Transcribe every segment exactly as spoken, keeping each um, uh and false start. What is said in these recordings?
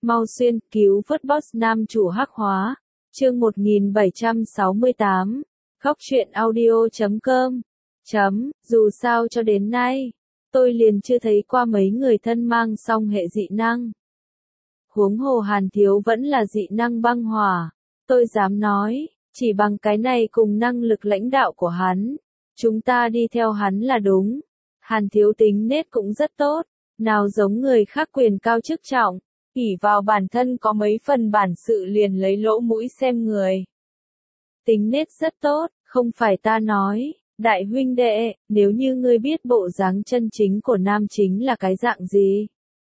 Mau xuyên, cứu vớt boss nam chủ hắc hóa. Chương một nghìn bảy trăm sáu mươi tám. Góc truyện audio chấm com. Chấm, dù sao cho đến nay, tôi liền chưa thấy qua mấy người thân mang song hệ dị năng. Huống hồ Hàn Thiếu vẫn là dị năng băng hỏa. Tôi dám nói, chỉ bằng cái này cùng năng lực lãnh đạo của hắn, chúng ta đi theo hắn là đúng. Hàn Thiếu tính nết cũng rất tốt, nào giống người khác quyền cao chức trọng, ỷ vào bản thân có mấy phần bản sự liền lấy lỗ mũi xem người. Tính nết rất tốt, không phải ta nói, đại huynh đệ, nếu như ngươi biết bộ dáng chân chính của nam chính là cái dạng gì,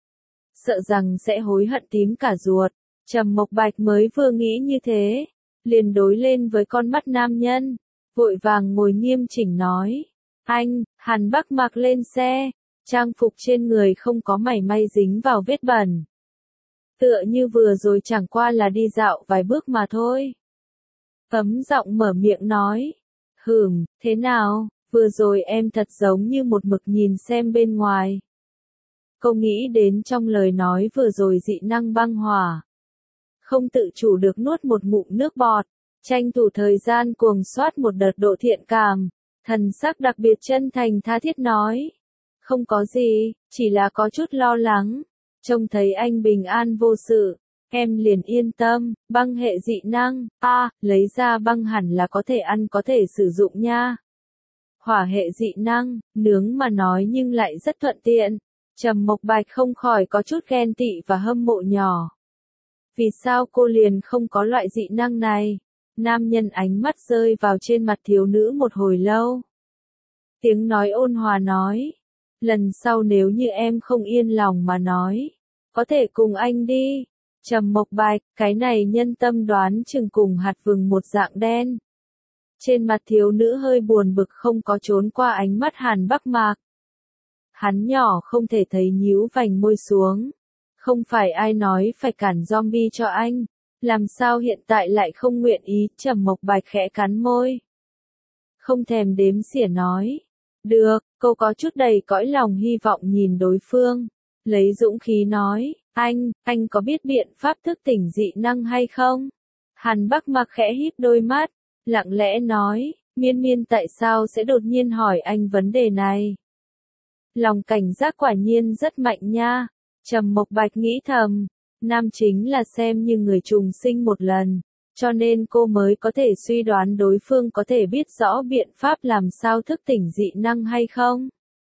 sợ rằng sẽ hối hận tím cả ruột. Trầm Mộc Bạch mới vừa nghĩ như thế, liền đối lên với con mắt nam nhân, vội vàng ngồi nghiêm chỉnh nói, anh. Hàn Bắc mặc lên xe, trang phục trên người không có mảy may dính vào vết bẩn. Tựa như vừa rồi chẳng qua là đi dạo vài bước mà thôi. Ấm giọng mở miệng nói, hừm, thế nào, vừa rồi em thật giống như một mực nhìn xem bên ngoài. Cô nghĩ đến trong lời nói vừa rồi dị năng băng hỏa, không tự chủ được nuốt một ngụm nước bọt, tranh thủ thời gian cuồng soát một đợt độ thiện cảm, thần sắc đặc biệt chân thành tha thiết nói, không có gì, chỉ là có chút lo lắng, trông thấy anh bình an vô sự, em liền yên tâm. Băng hệ dị năng, a, à, lấy ra băng hẳn là có thể ăn có thể sử dụng nha. Hỏa hệ dị năng, nướng mà nói nhưng lại rất thuận tiện. Trầm Mộc Bạch không khỏi có chút ghen tị và hâm mộ nhỏ. Vì sao cô liền không có loại dị năng này? Nam nhân ánh mắt rơi vào trên mặt thiếu nữ một hồi lâu. Tiếng nói ôn hòa nói, lần sau nếu như em không yên lòng mà nói, có thể cùng anh đi. Trầm Mộc Bạch, cái này nhân tâm đoán chừng cùng hạt vừng một dạng đen. Trên mặt thiếu nữ hơi buồn bực không có trốn qua ánh mắt Hàn Bắc Mạc. Hắn nhỏ không thể thấy nhíu vành môi xuống. Không phải ai nói phải cản zombie cho anh, làm sao hiện tại lại không nguyện ý. Trầm Mộc Bạch khẽ cắn môi, không thèm đếm xỉa nói, được. Cô có chút đầy cõi lòng hy vọng nhìn đối phương, lấy dũng khí nói, anh, anh có biết biện pháp thức tỉnh dị năng hay không? Hàn Bắc Mặc khẽ híp đôi mắt, lặng lẽ nói, Miên Miên tại sao sẽ đột nhiên hỏi anh vấn đề này? Lòng cảnh giác quả nhiên rất mạnh nha. Trầm Mộc Bạch nghĩ thầm, nam chính là xem như người trùng sinh một lần, cho nên cô mới có thể suy đoán đối phương có thể biết rõ biện pháp làm sao thức tỉnh dị năng hay không.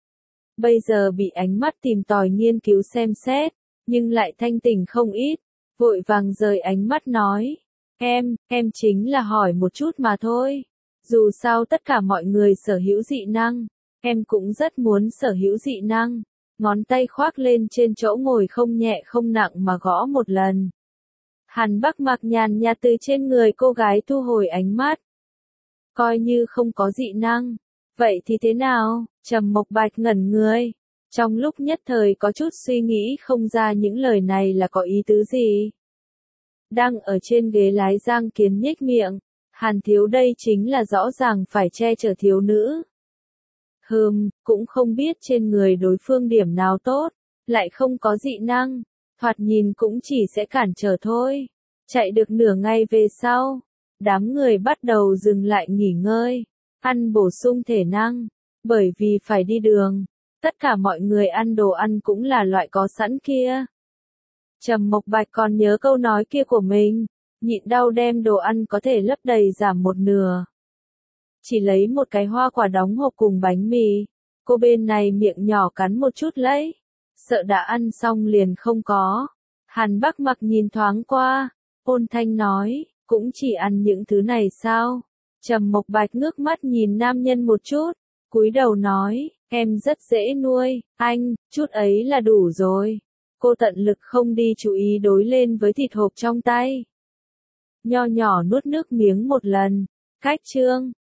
Bây giờ bị ánh mắt tìm tòi nghiên cứu xem xét, nhưng lại thanh tỉnh không ít, vội vàng rời ánh mắt nói, em, em chính là hỏi một chút mà thôi. Dù sao tất cả mọi người sở hữu dị năng, em cũng rất muốn sở hữu dị năng. Ngón tay khoác lên trên chỗ ngồi không nhẹ không nặng mà gõ một lần. Hàn Bắc Mặc nhàn nhạt từ trên người cô gái thu hồi ánh mắt. Coi như không có dị năng, vậy thì thế nào? Trầm Mộc Bạch ngẩn người, trong lúc nhất thời có chút suy nghĩ không ra những lời này là có ý tứ gì. Đang ở trên ghế lái Giang Kiến nhếch miệng, Hàn Thiếu đây chính là rõ ràng phải che chở thiếu nữ. Hừm, cũng không biết trên người đối phương điểm nào tốt, lại không có dị năng, thoạt nhìn cũng chỉ sẽ cản trở thôi. Chạy được nửa ngày về sau, đám người bắt đầu dừng lại nghỉ ngơi, ăn bổ sung thể năng, bởi vì phải đi đường, tất cả mọi người ăn đồ ăn cũng là loại có sẵn kia. Trầm Mộc Bạch còn nhớ câu nói kia của mình, nhịn đau đem đồ ăn có thể lấp đầy giảm một nửa. Chỉ lấy một cái hoa quả đóng hộp cùng bánh mì, cô bên này miệng nhỏ cắn một chút lấy, sợ đã ăn xong liền không có. Hàn Bắc Mặc nhìn thoáng qua, ôn thanh nói, cũng chỉ ăn những thứ này sao? Trầm Mộc Bạch ngước mắt nhìn nam nhân một chút, cúi đầu nói, em rất dễ nuôi, anh, chút ấy là đủ rồi. Cô tận lực không đi chú ý đối lên với thịt hộp trong tay. Nho nhỏ nuốt nước miếng một lần, cách chương.